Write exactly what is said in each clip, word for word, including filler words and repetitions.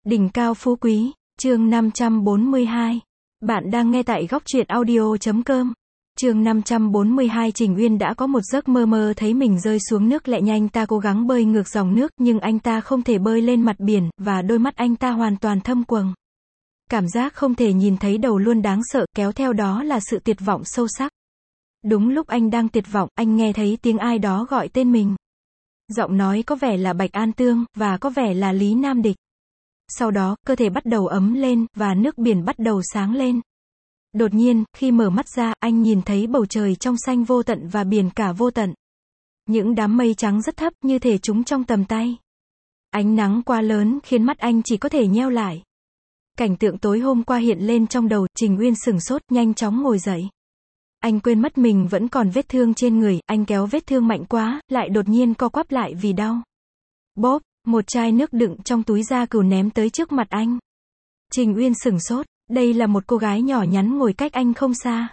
Đỉnh cao phú quý, chương năm trăm bốn mươi hai. Bạn đang nghe tại góc truyện audio chấm com. Chương năm trăm bốn mươi hai. Trình Uyên đã có một giấc mơ mơ thấy mình rơi xuống nước lẹ nhanh, ta cố gắng bơi ngược dòng nước nhưng anh ta không thể bơi lên mặt biển, và đôi mắt anh ta hoàn toàn thâm quầng. Cảm giác không thể nhìn thấy đầu luôn đáng sợ, kéo theo đó là sự tuyệt vọng sâu sắc. Đúng lúc anh đang tuyệt vọng, anh nghe thấy tiếng ai đó gọi tên mình. Giọng nói có vẻ là Bạch An Tương, và có vẻ là Lý Nam Địch. Sau đó, cơ thể bắt đầu ấm lên, và nước biển bắt đầu sáng lên. Đột nhiên, khi mở mắt ra, anh nhìn thấy bầu trời trong xanh vô tận và biển cả vô tận. Những đám mây trắng rất thấp, như thể chúng trong tầm tay. Ánh nắng quá lớn, khiến mắt anh chỉ có thể nheo lại. Cảnh tượng tối hôm qua hiện lên trong đầu, Trình Uyên sửng sốt, nhanh chóng ngồi dậy. Anh quên mất mình vẫn còn vết thương trên người, anh kéo vết thương mạnh quá, lại đột nhiên co quắp lại vì đau. Bóp, một chai nước đựng trong túi da cừu ném tới trước mặt anh. Trình Uyên sửng sốt, đây là một cô gái nhỏ nhắn ngồi cách anh không xa.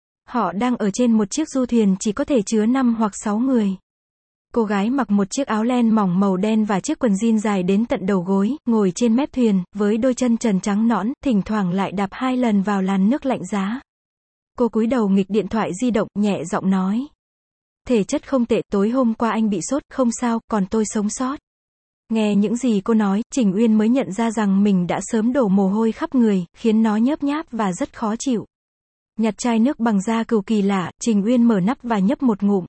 Họ đang ở trên một chiếc du thuyền chỉ có thể chứa năm hoặc sáu người. Cô gái mặc một chiếc áo len mỏng màu đen và chiếc quần jean dài đến tận đầu gối, ngồi trên mép thuyền, với đôi chân trần trắng nõn, thỉnh thoảng lại đạp hai lần vào làn nước lạnh giá. Cô cúi đầu nghịch điện thoại di động, nhẹ giọng nói. Thể chất không tệ, tối hôm qua anh bị sốt, không sao, còn tôi sống sót. Nghe những gì cô nói, Trình Uyên mới nhận ra rằng mình đã sớm đổ mồ hôi khắp người, khiến nó nhớp nháp và rất khó chịu. Nhặt chai nước bằng da cừu kỳ lạ, Trình Uyên mở nắp và nhấp một ngụm.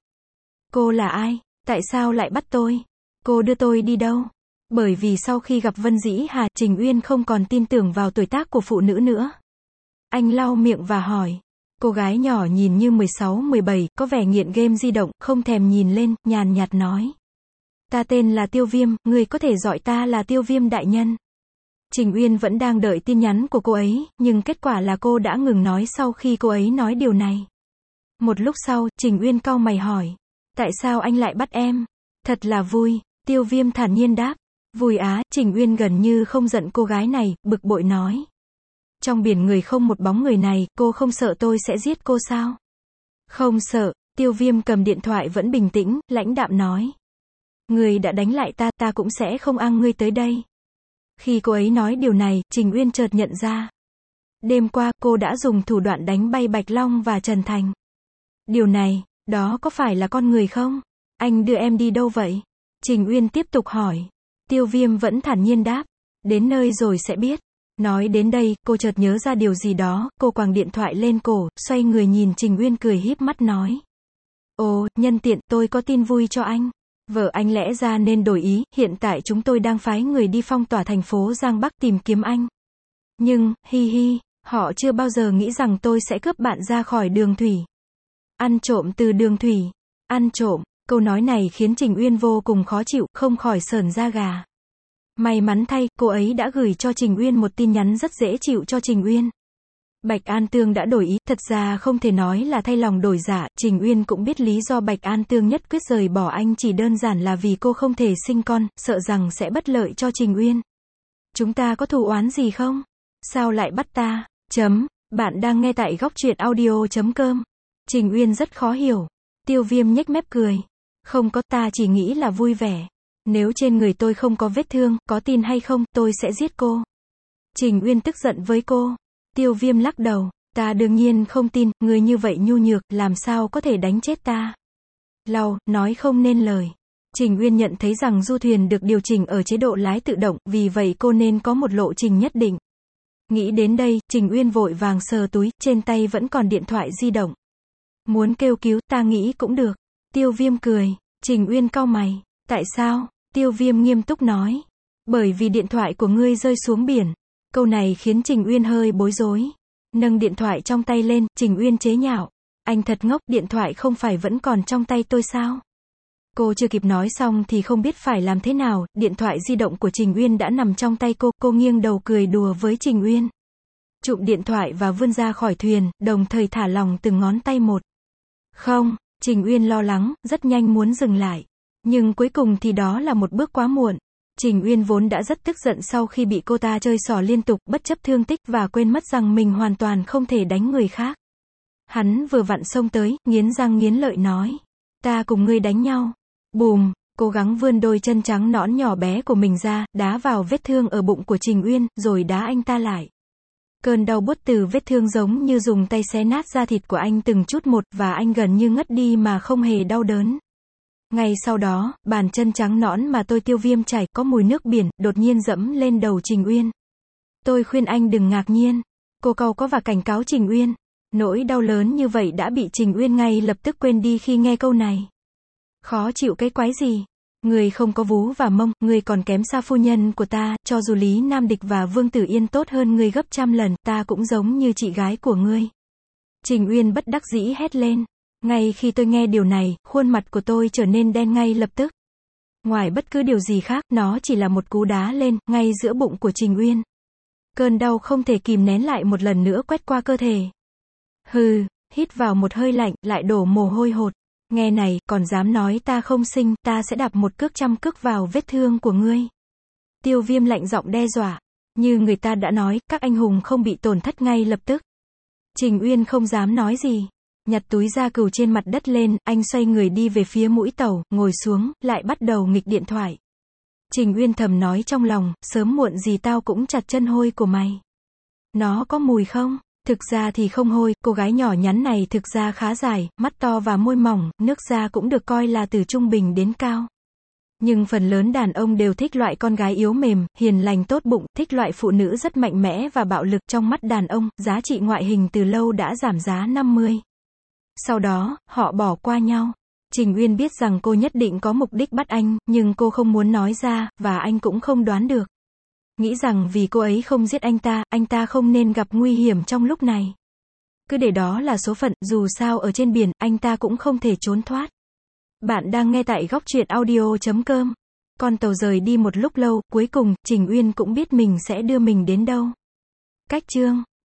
Cô là ai? Tại sao lại bắt tôi? Cô đưa tôi đi đâu? Bởi vì sau khi gặp Vân Dĩ Hà, Trình Uyên không còn tin tưởng vào tuổi tác của phụ nữ nữa. Anh lau miệng và hỏi. Cô gái nhỏ nhìn như mười sáu mười bảy, có vẻ nghiện game di động, không thèm nhìn lên, nhàn nhạt nói. Ta tên là Tiêu Viêm, người có thể gọi ta là Tiêu Viêm đại nhân. Trình Uyên vẫn đang đợi tin nhắn của cô ấy, nhưng kết quả là cô đã ngừng nói sau khi cô ấy nói điều này. Một lúc sau, Trình Uyên cau mày hỏi. Tại sao anh lại bắt em? Thật là vui, Tiêu Viêm thản nhiên đáp. Vui á, Trình Uyên gần như không giận cô gái này, bực bội nói. Trong biển người không một bóng người này, cô không sợ tôi sẽ giết cô sao? Không sợ, Tiêu Viêm cầm điện thoại vẫn bình tĩnh, lãnh đạm nói. Người đã đánh lại ta, ta cũng sẽ không ăng ngươi tới đây. Khi cô ấy nói điều này, Trình Uyên chợt nhận ra. Đêm qua, cô đã dùng thủ đoạn đánh bay Bạch Long và Trần Thành. Điều này, đó có phải là con người không? Anh đưa em đi đâu vậy? Trình Uyên tiếp tục hỏi. Tiêu Viêm vẫn thản nhiên đáp. Đến nơi rồi sẽ biết. Nói đến đây, cô chợt nhớ ra điều gì đó, cô quàng điện thoại lên cổ, xoay người nhìn Trình Uyên cười híp mắt nói. Ồ, nhân tiện, tôi có tin vui cho anh. Vợ anh lẽ ra nên đổi ý, hiện tại chúng tôi đang phái người đi phong tỏa thành phố Giang Bắc tìm kiếm anh. Nhưng, hi hi, họ chưa bao giờ nghĩ rằng tôi sẽ cướp bạn ra khỏi đường thủy. Ăn trộm từ đường thủy. Ăn trộm, câu nói này khiến Trình Uyên vô cùng khó chịu, không khỏi sởn da gà. May mắn thay, cô ấy đã gửi cho Trình Uyên một tin nhắn rất dễ chịu cho Trình Uyên. Bạch An Tương đã đổi ý, thật ra không thể nói là thay lòng đổi dạ, Trình Uyên cũng biết lý do Bạch An Tương nhất quyết rời bỏ anh chỉ đơn giản là vì cô không thể sinh con, sợ rằng sẽ bất lợi cho Trình Uyên. Chúng ta có thù oán gì không? Sao lại bắt ta? Chấm, bạn đang nghe tại góc truyện audio chấm com. Trình Uyên rất khó hiểu. Tiêu Viêm nhếch mép cười. Không có, ta chỉ nghĩ là vui vẻ. Nếu trên người tôi không có vết thương, có tin hay không, tôi sẽ giết cô. Trình Uyên tức giận với cô. Tiêu Viêm lắc đầu. Ta đương nhiên không tin, người như vậy nhu nhược, làm sao có thể đánh chết ta. Lau, nói không nên lời. Trình Uyên nhận thấy rằng du thuyền được điều chỉnh ở chế độ lái tự động, vì vậy cô nên có một lộ trình nhất định. Nghĩ đến đây, Trình Uyên vội vàng sờ túi, trên tay vẫn còn điện thoại di động. Muốn kêu cứu, ta nghĩ cũng được. Tiêu Viêm cười. Trình Uyên cau mày. Tại sao? Tiêu Viêm nghiêm túc nói. Bởi vì điện thoại của ngươi rơi xuống biển. Câu này khiến Trình Uyên hơi bối rối. Nâng điện thoại trong tay lên, Trình Uyên chế nhạo. Anh thật ngốc, điện thoại không phải vẫn còn trong tay tôi sao? Cô chưa kịp nói xong thì không biết phải làm thế nào, điện thoại di động của Trình Uyên đã nằm trong tay cô, cô nghiêng đầu cười đùa với Trình Uyên. Chụm điện thoại và vươn ra khỏi thuyền, đồng thời thả lỏng từng ngón tay một. Không, Trình Uyên lo lắng, rất nhanh muốn dừng lại. Nhưng cuối cùng thì đó là một bước quá muộn. Trình Uyên vốn đã rất tức giận sau khi bị cô ta chơi xỏ liên tục, bất chấp thương tích và quên mất rằng mình hoàn toàn không thể đánh người khác. Hắn vừa vặn xông tới, nghiến răng nghiến lợi nói. Ta cùng ngươi đánh nhau. Bùm, cố gắng vươn đôi chân trắng nõn nhỏ bé của mình ra, đá vào vết thương ở bụng của Trình Uyên, rồi đá anh ta lại. Cơn đau buốt từ vết thương giống như dùng tay xé nát da thịt của anh từng chút một, và anh gần như ngất đi mà không hề đau đớn. Ngay sau đó, bàn chân trắng nõn mà tôi tiêu viêm chảy, có mùi nước biển, đột nhiên dẫm lên đầu Trình Uyên. Tôi khuyên anh đừng ngạc nhiên. Cô cau có và cảnh cáo Trình Uyên. Nỗi đau lớn như vậy đã bị Trình Uyên ngay lập tức quên đi khi nghe câu này. Khó chịu cái quái gì? Người không có vú và mông, người còn kém xa phu nhân của ta, cho dù Lý Nam Địch và Vương Tử Yên tốt hơn ngươi gấp trăm lần, ta cũng giống như chị gái của ngươi. Trình Uyên bất đắc dĩ hét lên. Ngay khi tôi nghe điều này, khuôn mặt của tôi trở nên đen ngay lập tức. Ngoài bất cứ điều gì khác, nó chỉ là một cú đá lên, ngay giữa bụng của Trình Uyên. Cơn đau không thể kìm nén lại một lần nữa quét qua cơ thể. Hừ, hít vào một hơi lạnh, lại đổ mồ hôi hột. Nghe này, còn dám nói ta không sinh, ta sẽ đạp một cước trăm cước vào vết thương của ngươi. Tiêu Viêm lạnh giọng đe dọa. Như người ta đã nói, các anh hùng không bị tổn thất ngay lập tức. Trình Uyên không dám nói gì. Nhặt túi da cừu trên mặt đất lên, anh xoay người đi về phía mũi tàu, ngồi xuống, lại bắt đầu nghịch điện thoại. Trình Uyên thầm nói trong lòng, sớm muộn gì tao cũng chặt chân hôi của mày. Nó có mùi không? Thực ra thì không hôi, cô gái nhỏ nhắn này thực ra khá dài, mắt to và môi mỏng, nước da cũng được coi là từ trung bình đến cao. Nhưng phần lớn đàn ông đều thích loại con gái yếu mềm, hiền lành tốt bụng, thích loại phụ nữ rất mạnh mẽ và bạo lực. Trong mắt đàn ông, giá trị ngoại hình từ lâu đã giảm giá năm mươi. Sau đó, họ bỏ qua nhau. Trình Uyên biết rằng cô nhất định có mục đích bắt anh, nhưng cô không muốn nói ra, và anh cũng không đoán được. Nghĩ rằng vì cô ấy không giết anh ta, anh ta không nên gặp nguy hiểm trong lúc này. Cứ để đó là số phận, dù sao ở trên biển, anh ta cũng không thể trốn thoát. Bạn đang nghe tại góc truyện audio chấm com. Con tàu rời đi một lúc lâu, cuối cùng, Trình Uyên cũng biết mình sẽ đưa mình đến đâu. Cách chương